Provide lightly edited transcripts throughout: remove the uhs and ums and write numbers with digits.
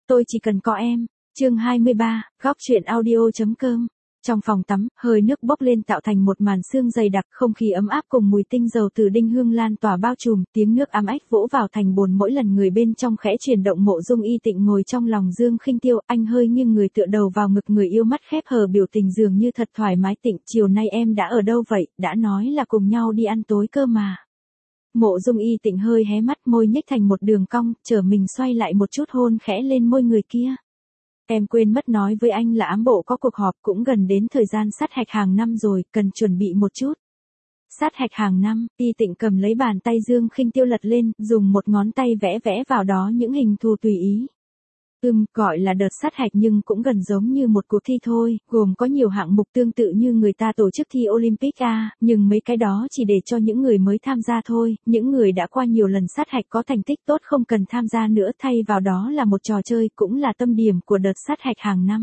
Tôi chỉ cần có em. Chương 23, góc truyện audio.com. Trong phòng tắm, hơi nước bốc lên tạo thành một màn sương dày đặc, không khí ấm áp cùng mùi tinh dầu từ đinh hương lan tỏa bao trùm, tiếng nước ám ách vỗ vào thành bồn mỗi lần người bên trong khẽ chuyển động. Mộ Dung Y Tịnh ngồi trong lòng Dương Khinh Tiêu, anh hơi nghiêng người tựa đầu vào ngực người yêu, mắt khép hờ, biểu tình dường như thật thoải mái. Tịnh, chiều nay em đã ở đâu vậy? Đã nói là cùng nhau đi ăn tối cơ mà. Mộ Dung Y Tịnh hơi hé mắt, môi nhếch thành một đường cong, trở mình xoay lại một chút, hôn khẽ lên môi người kia. Em quên mất nói với anh là ám bộ có cuộc họp, cũng gần đến thời gian sát hạch hàng năm rồi, cần chuẩn bị một chút. Sát hạch hàng năm, Y Tịnh cầm lấy bàn tay Dương Khinh Tiêu lật lên, dùng một ngón tay vẽ vào đó những hình thù tùy ý. Gọi là đợt sát hạch nhưng cũng gần giống như một cuộc thi thôi, gồm có nhiều hạng mục tương tự như người ta tổ chức thi Olympic nhưng mấy cái đó chỉ để cho những người mới tham gia thôi, những người đã qua nhiều lần sát hạch có thành tích tốt không cần tham gia nữa, thay vào đó là một trò chơi, cũng là tâm điểm của đợt sát hạch hàng năm.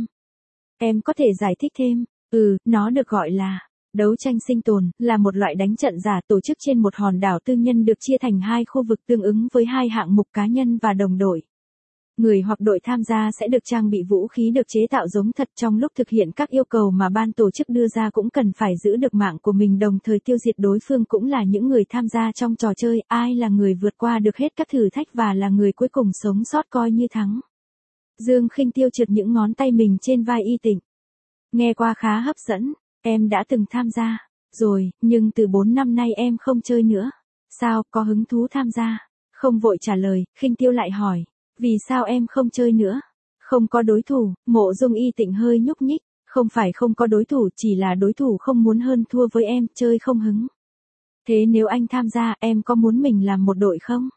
Em có thể giải thích thêm? Nó được gọi là đấu tranh sinh tồn, là một loại đánh trận giả tổ chức trên một hòn đảo tư nhân, được chia thành hai khu vực tương ứng với hai hạng mục cá nhân và đồng đội. Người hoặc đội tham gia sẽ được trang bị vũ khí được chế tạo giống thật. Trong lúc thực hiện các yêu cầu mà ban tổ chức đưa ra cũng cần phải giữ được mạng của mình, đồng thời tiêu diệt đối phương cũng là những người tham gia trong trò chơi. Ai là người vượt qua được hết các thử thách và là người cuối cùng sống sót coi như thắng. Dương Khinh Tiêu trượt những ngón tay mình trên vai Y Tịnh. Nghe qua khá hấp dẫn, em đã từng tham gia rồi, nhưng từ 4 năm nay em không chơi nữa. Sao, có hứng thú tham gia? Không vội trả lời, Khinh Tiêu lại hỏi. Vì sao em không chơi nữa? Không có đối thủ. Mộ Dung Y Tịnh hơi nhúc nhích. Không phải không có đối thủ, chỉ là đối thủ không muốn hơn thua với em, chơi không hứng. Thế nếu anh tham gia, em có muốn mình làm một đội không?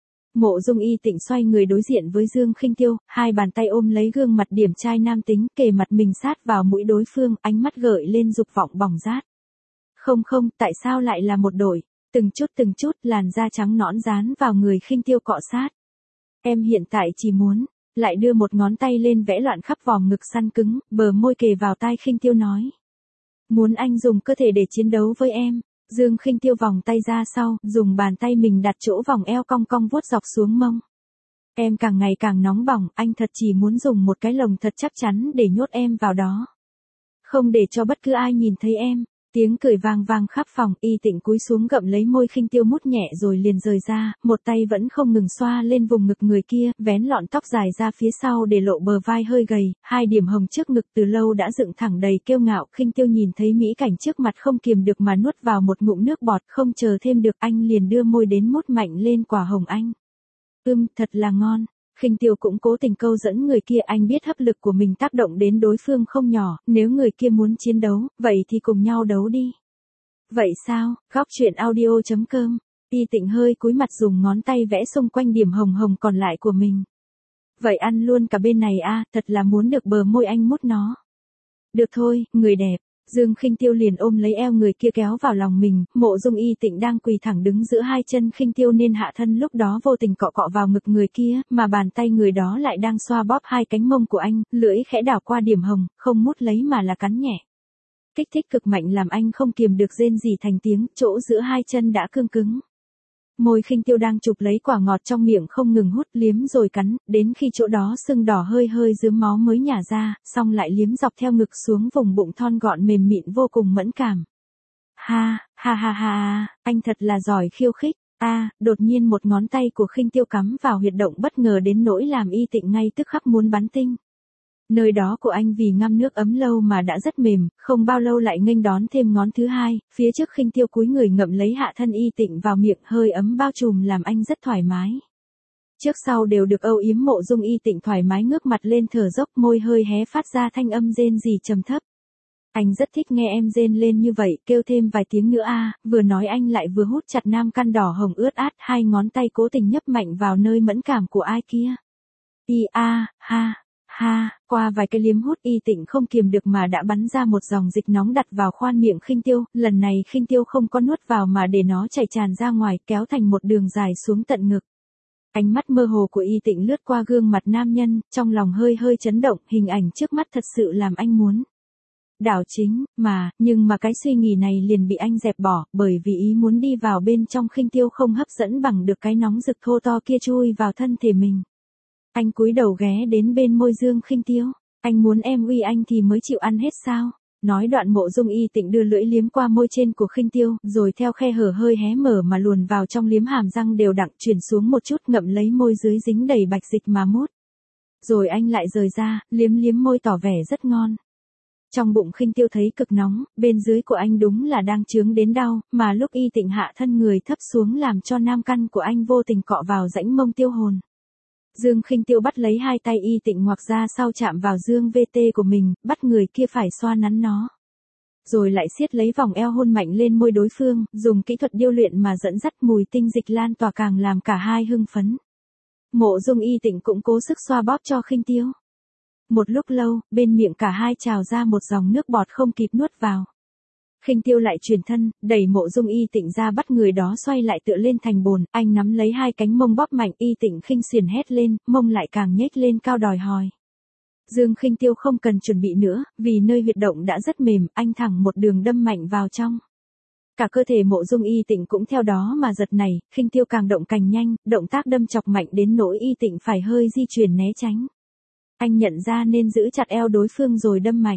Mộ Dung Y Tịnh xoay người đối diện với Dương Khinh Tiêu, hai bàn tay ôm lấy gương mặt điển trai nam tính, kề mặt mình sát vào mũi đối phương, ánh mắt gợi lên dục vọng bỏng rát. Không, tại sao lại là một đội? Từng chút, làn da trắng nõn dán vào người Khinh Tiêu cọ sát. Em hiện tại chỉ muốn, lại đưa một ngón tay lên vẽ loạn khắp vòng ngực săn cứng, bờ môi kề vào tai Khinh Tiêu nói. Muốn anh dùng cơ thể để chiến đấu với em. Dương Khinh Tiêu vòng tay ra sau, dùng bàn tay mình đặt chỗ vòng eo, cong cong vuốt dọc xuống mông. Em càng ngày càng nóng bỏng, anh thật chỉ muốn dùng một cái lồng thật chắc chắn để nhốt em vào đó. Không để cho bất cứ ai nhìn thấy em. Tiếng cười vang khắp phòng. Y Tịnh cúi xuống gặm lấy môi Khinh Tiêu, mút nhẹ rồi liền rời ra, một tay vẫn không ngừng xoa lên vùng ngực người kia, vén lọn tóc dài ra phía sau để lộ bờ vai hơi gầy, hai điểm hồng trước ngực từ lâu đã dựng thẳng đầy kiêu ngạo. Khinh Tiêu nhìn thấy mỹ cảnh trước mặt không kiềm được mà nuốt vào một ngụm nước bọt, không chờ thêm được anh liền đưa môi đến mút mạnh lên quả hồng anh. Thật là ngon. Khinh Tiêu cũng cố tình câu dẫn người kia, anh biết hấp lực của mình tác động đến đối phương không nhỏ, nếu người kia muốn chiến đấu, vậy thì cùng nhau đấu đi. Vậy sao? Góc truyện audio.com. Y Tịnh hơi cúi mặt dùng ngón tay vẽ xung quanh điểm hồng hồng còn lại của mình. Vậy ăn luôn cả bên này thật là muốn được bờ môi anh mút nó. Được thôi, người đẹp. Dương Khinh Tiêu liền ôm lấy eo người kia kéo vào lòng mình. Mộ Dung Y Tịnh đang quỳ thẳng đứng giữa hai chân Khinh Tiêu nên hạ thân lúc đó vô tình cọ vào ngực người kia, mà bàn tay người đó lại đang xoa bóp hai cánh mông của anh, lưỡi khẽ đảo qua điểm hồng, không mút lấy mà là cắn nhẹ. Kích thích cực mạnh làm anh không kiềm được rên rỉ thành tiếng, chỗ giữa hai chân đã cương cứng. Môi Khinh Tiêu đang chụp lấy quả ngọt trong miệng không ngừng hút, liếm rồi cắn, đến khi chỗ đó sưng đỏ hơi rướm máu mới nhả ra, xong lại liếm dọc theo ngực xuống vùng bụng thon gọn mềm mịn vô cùng mẫn cảm. Ha, anh thật là giỏi khiêu khích. Đột nhiên một ngón tay của Khinh Tiêu cắm vào huyệt động bất ngờ đến nỗi làm Y Tịnh ngay tức khắc muốn bắn tinh. Nơi đó của anh vì ngâm nước ấm lâu mà đã rất mềm, không bao lâu lại nghênh đón thêm ngón thứ hai, phía trước Khinh Tiêu cúi người ngậm lấy hạ thân Y Tịnh vào miệng, hơi ấm bao trùm làm anh rất thoải mái. Trước sau đều được âu yếm. Mộ Dung Y Tịnh thoải mái ngước mặt lên thở dốc, môi hơi hé phát ra thanh âm rên rỉ trầm thấp. Anh rất thích nghe em rên lên như vậy, kêu thêm vài tiếng nữa vừa nói anh lại vừa hút chặt nam căn đỏ hồng ướt át, hai ngón tay cố tình nhấp mạnh vào nơi mẫn cảm của ai kia. Qua vài cái liếm hút, Y Tịnh không kiềm được mà đã bắn ra một dòng dịch nóng đặt vào khoan miệng Khinh Tiêu, lần này Khinh Tiêu không có nuốt vào mà để nó chảy tràn ra ngoài, kéo thành một đường dài xuống tận ngực. Ánh mắt mơ hồ của Y Tịnh lướt qua gương mặt nam nhân, trong lòng hơi chấn động, hình ảnh trước mắt thật sự làm anh muốn đảo chính, nhưng mà cái suy nghĩ này liền bị anh dẹp bỏ, bởi vì ý muốn đi vào bên trong Khinh Tiêu không hấp dẫn bằng được cái nóng rực thô to kia chui vào thân thể mình. Anh cúi đầu ghé đến bên môi Dương Khinh Tiêu. Anh muốn em uy anh thì mới chịu ăn hết sao? Nói đoạn Mộ Dung Y Tịnh đưa lưỡi liếm qua môi trên của Khinh Tiêu, rồi theo khe hở hơi hé mở mà luồn vào trong liếm hàm răng đều đặn chuyển xuống một chút ngậm lấy môi dưới dính đầy bạch dịch mà mút. Rồi anh lại rời ra, liếm liếm môi tỏ vẻ rất ngon. Trong bụng Khinh Tiêu thấy cực nóng, bên dưới của anh đúng là đang chướng đến đau, mà lúc Y Tịnh hạ thân người thấp xuống làm cho nam căn của anh vô tình cọ vào rãnh mông tiêu hồn. Dương Khinh Tiêu bắt lấy hai tay Y Tịnh ngoặc ra sau chạm vào dương VT của mình, bắt người kia phải xoa nắn nó. Rồi lại siết lấy vòng eo hôn mạnh lên môi đối phương, dùng kỹ thuật điêu luyện mà dẫn dắt mùi tinh dịch lan tỏa càng làm cả hai hưng phấn. Mộ Dung Y Tịnh cũng cố sức xoa bóp cho Khinh Tiêu. Một lúc lâu, bên miệng cả hai trào ra một dòng nước bọt không kịp nuốt vào. Khinh Tiêu lại chuyển thân, đẩy Mộ Dung Y Tịnh ra bắt người đó xoay lại tựa lên thành bồn, anh nắm lấy hai cánh mông bóp mạnh. Y Tịnh khinh xiển hét lên, mông lại càng nhếch lên cao đòi hòi. Dương Khinh Tiêu không cần chuẩn bị nữa, vì nơi huyệt động đã rất mềm, anh thẳng một đường đâm mạnh vào trong. Cả cơ thể Mộ Dung Y Tịnh cũng theo đó mà giật nảy, Khinh Tiêu càng động càng nhanh, động tác đâm chọc mạnh đến nỗi Y Tịnh phải hơi di chuyển né tránh. Anh nhận ra nên giữ chặt eo đối phương rồi đâm mạnh.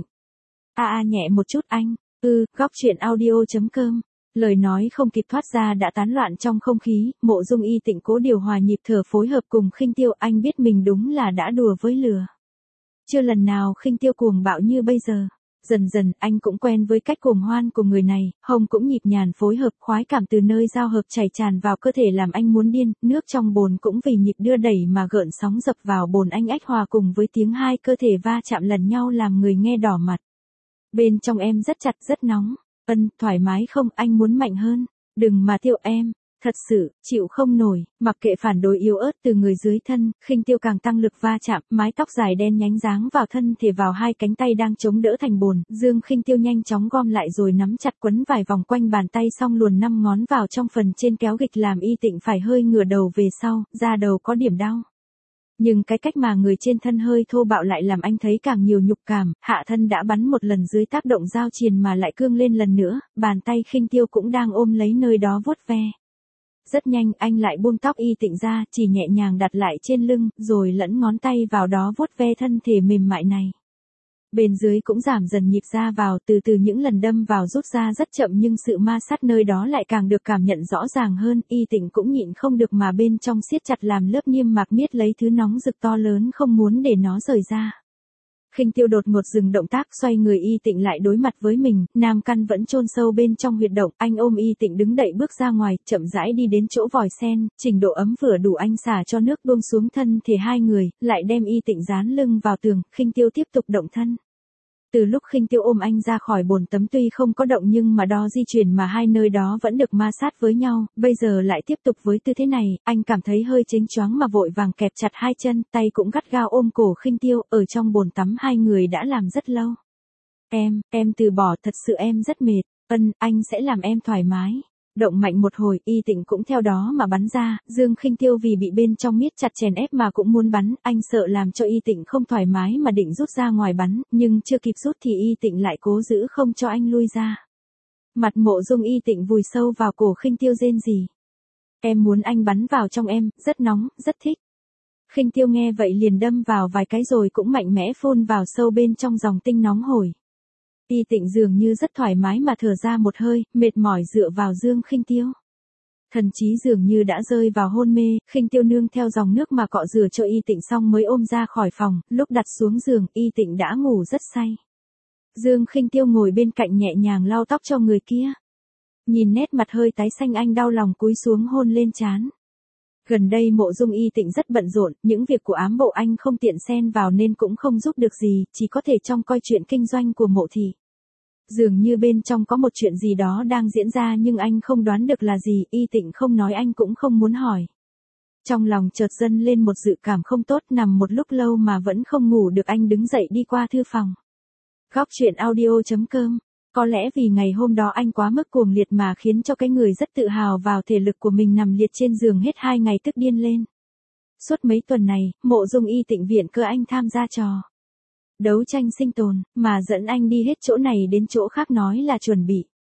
Nhẹ một chút anh. Góc truyện audio.com. Lời nói không kịp thoát ra đã tán loạn trong không khí, Mộ Dung Y Tịnh cố điều hòa nhịp thở phối hợp cùng Khinh Tiêu, anh biết mình đúng là đã đùa với lửa. Chưa lần nào Khinh Tiêu cuồng bạo như bây giờ. Dần dần anh cũng quen với cách cuồng hoan của người này, hông cũng nhịp nhàn phối hợp, khoái cảm từ nơi giao hợp chảy tràn vào cơ thể làm anh muốn điên, nước trong bồn cũng vì nhịp đưa đẩy mà gợn sóng dập vào bồn anh ách hòa cùng với tiếng hai cơ thể va chạm lần nhau làm người nghe đỏ mặt. Bên trong em rất chặt rất nóng. Thoải mái không, anh muốn mạnh hơn. Đừng mà Tiêu em. Thật sự, chịu không nổi, mặc kệ phản đối yếu ớt từ người dưới thân, Khinh Tiêu càng tăng lực va chạm, mái tóc dài đen nhánh dáng vào thân thể vào hai cánh tay đang chống đỡ thành bồn, Dương Khinh Tiêu nhanh chóng gom lại rồi nắm chặt quấn vài vòng quanh bàn tay xong luồn 5 ngón vào trong phần trên kéo gịch làm Y Tịnh phải hơi ngửa đầu về sau, da đầu có điểm đau. Nhưng cái cách mà người trên thân hơi thô bạo lại làm anh thấy càng nhiều nhục cảm, hạ thân đã bắn một lần dưới tác động giao triền mà lại cương lên lần nữa, bàn tay Khinh Tiêu cũng đang ôm lấy nơi đó vuốt ve. Rất nhanh anh lại buông tóc Y Tịnh ra, chỉ nhẹ nhàng đặt lại trên lưng, rồi lẫn ngón tay vào đó vuốt ve thân thể mềm mại này. Bên dưới cũng giảm dần nhịp ra vào, từ từ những lần đâm vào rút ra rất chậm nhưng sự ma sát nơi đó lại càng được cảm nhận rõ ràng hơn, Y Tịnh cũng nhịn không được mà bên trong siết chặt làm lớp niêm mạc miết lấy thứ nóng rực to lớn không muốn để nó rời ra. Khinh Tiêu đột ngột dừng động tác xoay người Y Tịnh lại đối mặt với mình, nam căn vẫn chôn sâu bên trong huyệt động, anh ôm Y Tịnh đứng đậy bước ra ngoài, chậm rãi đi đến chỗ vòi sen, trình độ ấm vừa đủ anh xả cho nước buông xuống thân thể hai người, lại đem Y Tịnh dán lưng vào tường, Khinh Tiêu tiếp tục động thân. Từ lúc Khinh Tiêu ôm anh ra khỏi bồn tắm tuy không có động nhưng mà đo di chuyển mà hai nơi đó vẫn được ma sát với nhau, bây giờ lại tiếp tục với tư thế này, anh cảm thấy hơi chênh choáng mà vội vàng kẹp chặt hai chân, tay cũng gắt gao ôm cổ Khinh Tiêu, ở trong bồn tắm hai người đã làm rất lâu. Em từ bỏ, thật sự em rất mệt. Anh sẽ làm em thoải mái. Động mạnh một hồi, Y Tịnh cũng theo đó mà bắn ra, Dương Khinh Tiêu vì bị bên trong miết chặt chèn ép mà cũng muốn bắn, anh sợ làm cho Y Tịnh không thoải mái mà định rút ra ngoài bắn, nhưng chưa kịp rút thì Y Tịnh lại cố giữ không cho anh lui ra. Mặt Mộ Dung Y Tịnh vùi sâu vào cổ Khinh Tiêu rên rỉ. Em muốn anh bắn vào trong em, rất nóng, rất thích. Khinh Tiêu nghe vậy liền đâm vào vài cái rồi cũng mạnh mẽ phun vào sâu bên trong dòng tinh nóng hổi. Y Tịnh dường như rất thoải mái mà thở ra một hơi, mệt mỏi dựa vào Dương Khinh Tiêu. Thần trí dường như đã rơi vào hôn mê, Khinh Tiêu nương theo dòng nước mà cọ rửa cho Y Tịnh xong mới ôm ra khỏi phòng, lúc đặt xuống giường, Y Tịnh đã ngủ rất say. Dương Khinh Tiêu ngồi bên cạnh nhẹ nhàng lau tóc cho người kia. Nhìn nét mặt hơi tái xanh anh đau lòng cúi xuống hôn lên trán. Gần đây Mộ Dung Y Tịnh rất bận rộn, những việc của ám bộ anh không tiện xen vào nên cũng không giúp được gì, chỉ có thể trông coi chuyện kinh doanh của Mộ thị. Dường như bên trong có một chuyện gì đó đang diễn ra nhưng anh không đoán được là gì, Y Tịnh không nói anh cũng không muốn hỏi. Trong lòng chợt dâng lên một dự cảm không tốt, nằm một lúc lâu mà vẫn không ngủ được anh đứng dậy đi qua thư phòng. Góc truyện audio.com. Có lẽ vì ngày hôm đó anh quá mức cuồng liệt mà khiến cho cái người rất tự hào vào thể lực của mình nằm liệt trên giường hết 2 ngày tức điên lên. Suốt mấy tuần này, Mộ Dung Y Tịnh viện cơ anh tham gia trò đấu tranh sinh tồn, mà dẫn anh đi hết chỗ này đến chỗ khác nói là chuẩn bị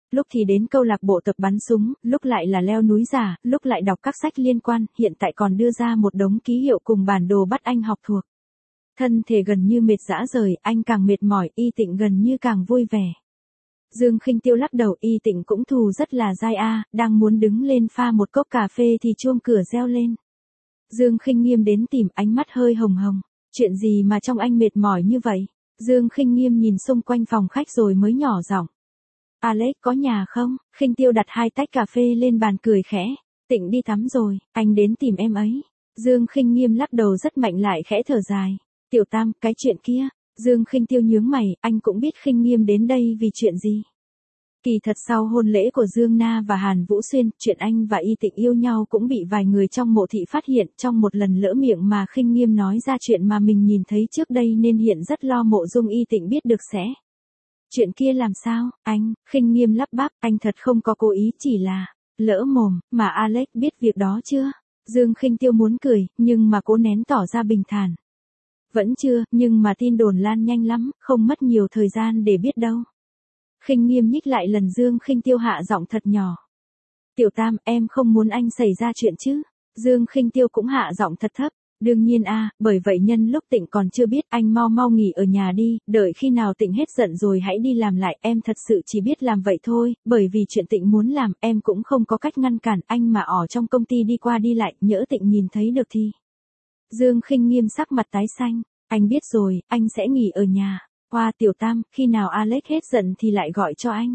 Lúc thì đến câu lạc bộ tập bắn súng, lúc lại là leo núi giả, lúc lại đọc các sách liên quan, hiện tại còn đưa ra một đống ký hiệu cùng bản đồ bắt anh học thuộc. Thân thể gần như mệt rã rời, anh càng mệt mỏi, Y Tịnh gần như càng vui vẻ. Dương Khinh Tiêu lắc đầu, Y Tịnh cũng thù rất là dai a, đang muốn đứng lên pha một cốc cà phê thì chuông cửa reo lên. Dương Khinh Nghiêm đến tìm, ánh mắt hơi hồng hồng. Chuyện gì mà trong anh mệt mỏi như vậy? Dương Khinh Nghiêm nhìn xung quanh phòng khách rồi mới nhỏ giọng. Alex có nhà không? Khinh Tiêu đặt 2 tách cà phê lên bàn cười khẽ. Tịnh đi tắm rồi, anh đến tìm em ấy. Dương Khinh Nghiêm lắc đầu rất mạnh lại khẽ thở dài. Tiểu Tam, cái chuyện kia. Dương Khinh Tiêu nhướng mày, anh cũng biết Khinh Nghiêm đến đây vì chuyện gì. Kỳ thật sau hôn lễ của Dương Na và Hàn Vũ Xuyên, chuyện anh và Y Tịnh yêu nhau cũng bị vài người trong mộ thị phát hiện, trong một lần lỡ miệng mà Khinh Nghiêm nói ra chuyện mà mình nhìn thấy trước đây nên hiện rất lo Mộ Dung Y Tịnh biết được sẽ. Chuyện kia làm sao, anh? Khinh Nghiêm lắp bắp, anh thật không có cố ý, chỉ là lỡ mồm, mà Alex biết việc đó chưa? Dương Khinh Tiêu muốn cười, nhưng mà cố nén tỏ ra bình thản. Vẫn chưa, nhưng mà tin đồn lan nhanh lắm, không mất nhiều thời gian để biết đâu. Khinh Nghiêm nhích lại lần Dương Khinh Tiêu hạ giọng thật nhỏ. Tiểu Tam, em không muốn anh xảy ra chuyện chứ? Dương Khinh Tiêu cũng hạ giọng thật thấp. Đương nhiên a, bởi vậy nhân lúc Tịnh còn chưa biết, anh mau mau nghỉ ở nhà đi, đợi khi nào Tịnh hết giận rồi hãy đi làm lại, em thật sự chỉ biết làm vậy thôi, bởi vì chuyện Tịnh muốn làm, em cũng không có cách ngăn cản anh mà ở trong công ty đi qua đi lại, nhỡ Tịnh nhìn thấy được thì. Dương Khinh Nghiêm sắc mặt tái xanh, anh biết rồi, anh sẽ nghỉ ở nhà. Qua Tiểu Tam, khi nào Alex hết giận thì lại gọi cho anh.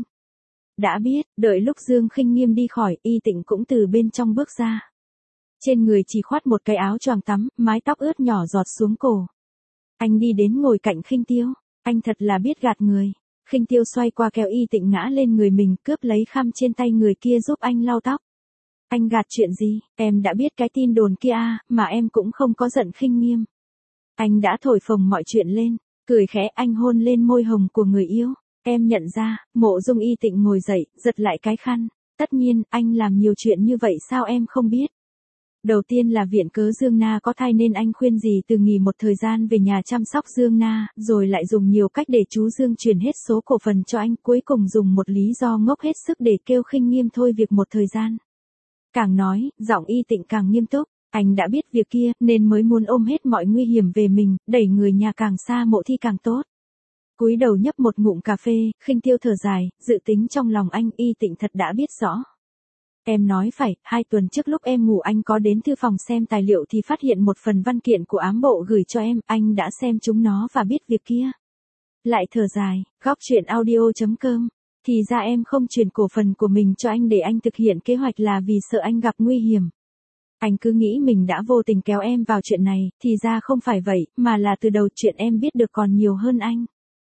Đã biết, đợi lúc Dương Khinh Nghiêm đi khỏi, Y Tịnh cũng từ bên trong bước ra. Trên người chỉ khoác một cái áo choàng tắm, mái tóc ướt nhỏ giọt xuống cổ. Anh đi đến ngồi cạnh Khinh Tiêu, anh thật là biết gạt người. Khinh Tiêu xoay qua kéo Y Tịnh ngã lên người mình, cướp lấy khăn trên tay người kia giúp anh lau tóc. Anh gạt chuyện gì, em đã biết cái tin đồn kia à, mà em cũng không có giận Khinh Nghiêm. Anh đã thổi phồng mọi chuyện lên. Cười khẽ, anh hôn lên môi hồng của người yêu. Em nhận ra, Mộ Dung Y Tịnh ngồi dậy, giật lại cái khăn. Tất nhiên, anh làm nhiều chuyện như vậy sao em không biết. Đầu tiên là viện cớ Dương Na có thai nên anh khuyên dì từ nghỉ một thời gian về nhà chăm sóc Dương Na, rồi lại dùng nhiều cách để chú Dương chuyển hết số cổ phần cho anh, cuối cùng dùng một lý do ngốc hết sức để kêu Khinh Nghiêm thôi việc một thời gian. Càng nói, giọng Y Tịnh càng nghiêm túc. Anh đã biết việc kia, nên mới muốn ôm hết mọi nguy hiểm về mình, đẩy người nhà càng xa mộ thi càng tốt. Cúi đầu nhấp một ngụm cà phê, Khinh Tiêu thở dài, dự tính trong lòng anh, Y Tịnh thật đã biết rõ. Em nói phải, 2 tuần trước lúc em ngủ anh có đến thư phòng xem tài liệu thì phát hiện một phần văn kiện của ám bộ gửi cho em, anh đã xem chúng nó và biết việc kia. Lại thở dài, góc chuyện audio.com. Thì ra em không chuyển cổ phần của mình cho anh để anh thực hiện kế hoạch là vì sợ anh gặp nguy hiểm. Anh cứ nghĩ mình đã vô tình kéo em vào chuyện này, thì ra không phải vậy, mà là từ đầu chuyện em biết được còn nhiều hơn anh.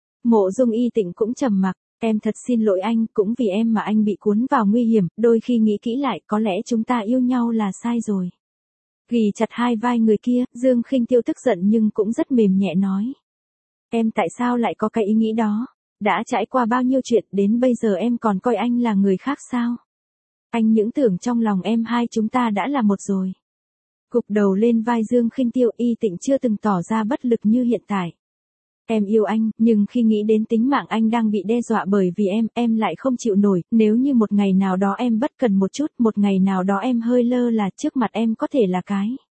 Mộ Dung Y Tịnh cũng trầm mặc, em thật xin lỗi anh, cũng vì em mà anh bị cuốn vào nguy hiểm, đôi khi nghĩ kỹ lại có lẽ chúng ta yêu nhau là sai rồi. Ghì chặt hai vai người kia, Dương Khinh Tiêu tức giận nhưng cũng rất mềm nhẹ nói. Em tại sao lại có cái ý nghĩ đó? Đã trải qua bao nhiêu chuyện đến bây giờ em còn coi anh là người khác sao? Anh những tưởng trong lòng em hai chúng ta đã là một rồi. Gục đầu lên vai Dương Khinh Tiêu, Y Tịnh chưa từng tỏ ra bất lực như hiện tại. Em yêu anh, nhưng khi nghĩ đến tính mạng anh đang bị đe dọa bởi vì em lại không chịu nổi, nếu như một ngày nào đó em bất cần một chút, một ngày nào đó em hơi lơ là trước mặt em có thể là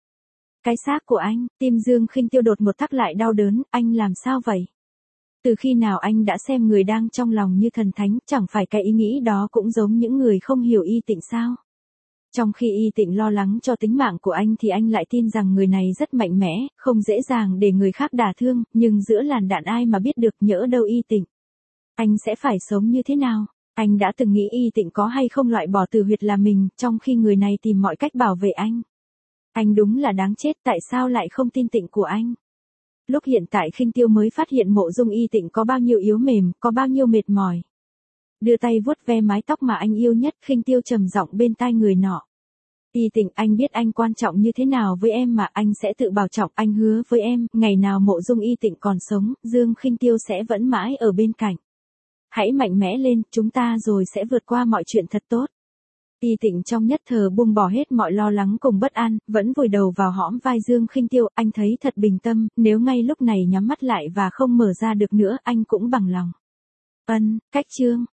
cái xác của anh. Tim Dương Khinh Tiêu đột một thắt lại đau đớn, anh làm sao vậy? Từ khi nào anh đã xem người đang trong lòng như thần thánh, chẳng phải cái ý nghĩ đó cũng giống những người không hiểu Y Tịnh sao? Trong khi Y Tịnh lo lắng cho tính mạng của anh thì anh lại tin rằng người này rất mạnh mẽ, không dễ dàng để người khác đả thương, nhưng giữa làn đạn ai mà biết được, nhỡ đâu Y Tịnh. Anh sẽ phải sống như thế nào? Anh đã từng nghĩ Y Tịnh có hay không loại bỏ Từ Huyệt là mình, trong khi người này tìm mọi cách bảo vệ anh. Anh đúng là đáng chết, tại sao lại không tin Tịnh của anh? Lúc hiện tại Khinh Tiêu mới phát hiện Mộ Dung Y Tịnh có bao nhiêu yếu mềm, có bao nhiêu mệt mỏi. Đưa tay vuốt ve mái tóc mà anh yêu nhất, Khinh Tiêu trầm giọng bên tai người nọ. Y Tịnh, anh biết anh quan trọng như thế nào với em mà anh sẽ tự bảo trọng, anh hứa với em, ngày nào Mộ Dung Y Tịnh còn sống, Dương Khinh Tiêu sẽ vẫn mãi ở bên cạnh. Hãy mạnh mẽ lên, chúng ta rồi sẽ vượt qua mọi chuyện thật tốt. Y Tịnh trong nhất thời buông bỏ hết mọi lo lắng cùng bất an, vẫn vùi đầu vào hõm vai Dương Khinh Tiêu, anh thấy thật bình tâm, nếu ngay lúc này nhắm mắt lại và không mở ra được nữa, anh cũng bằng lòng. Cách chương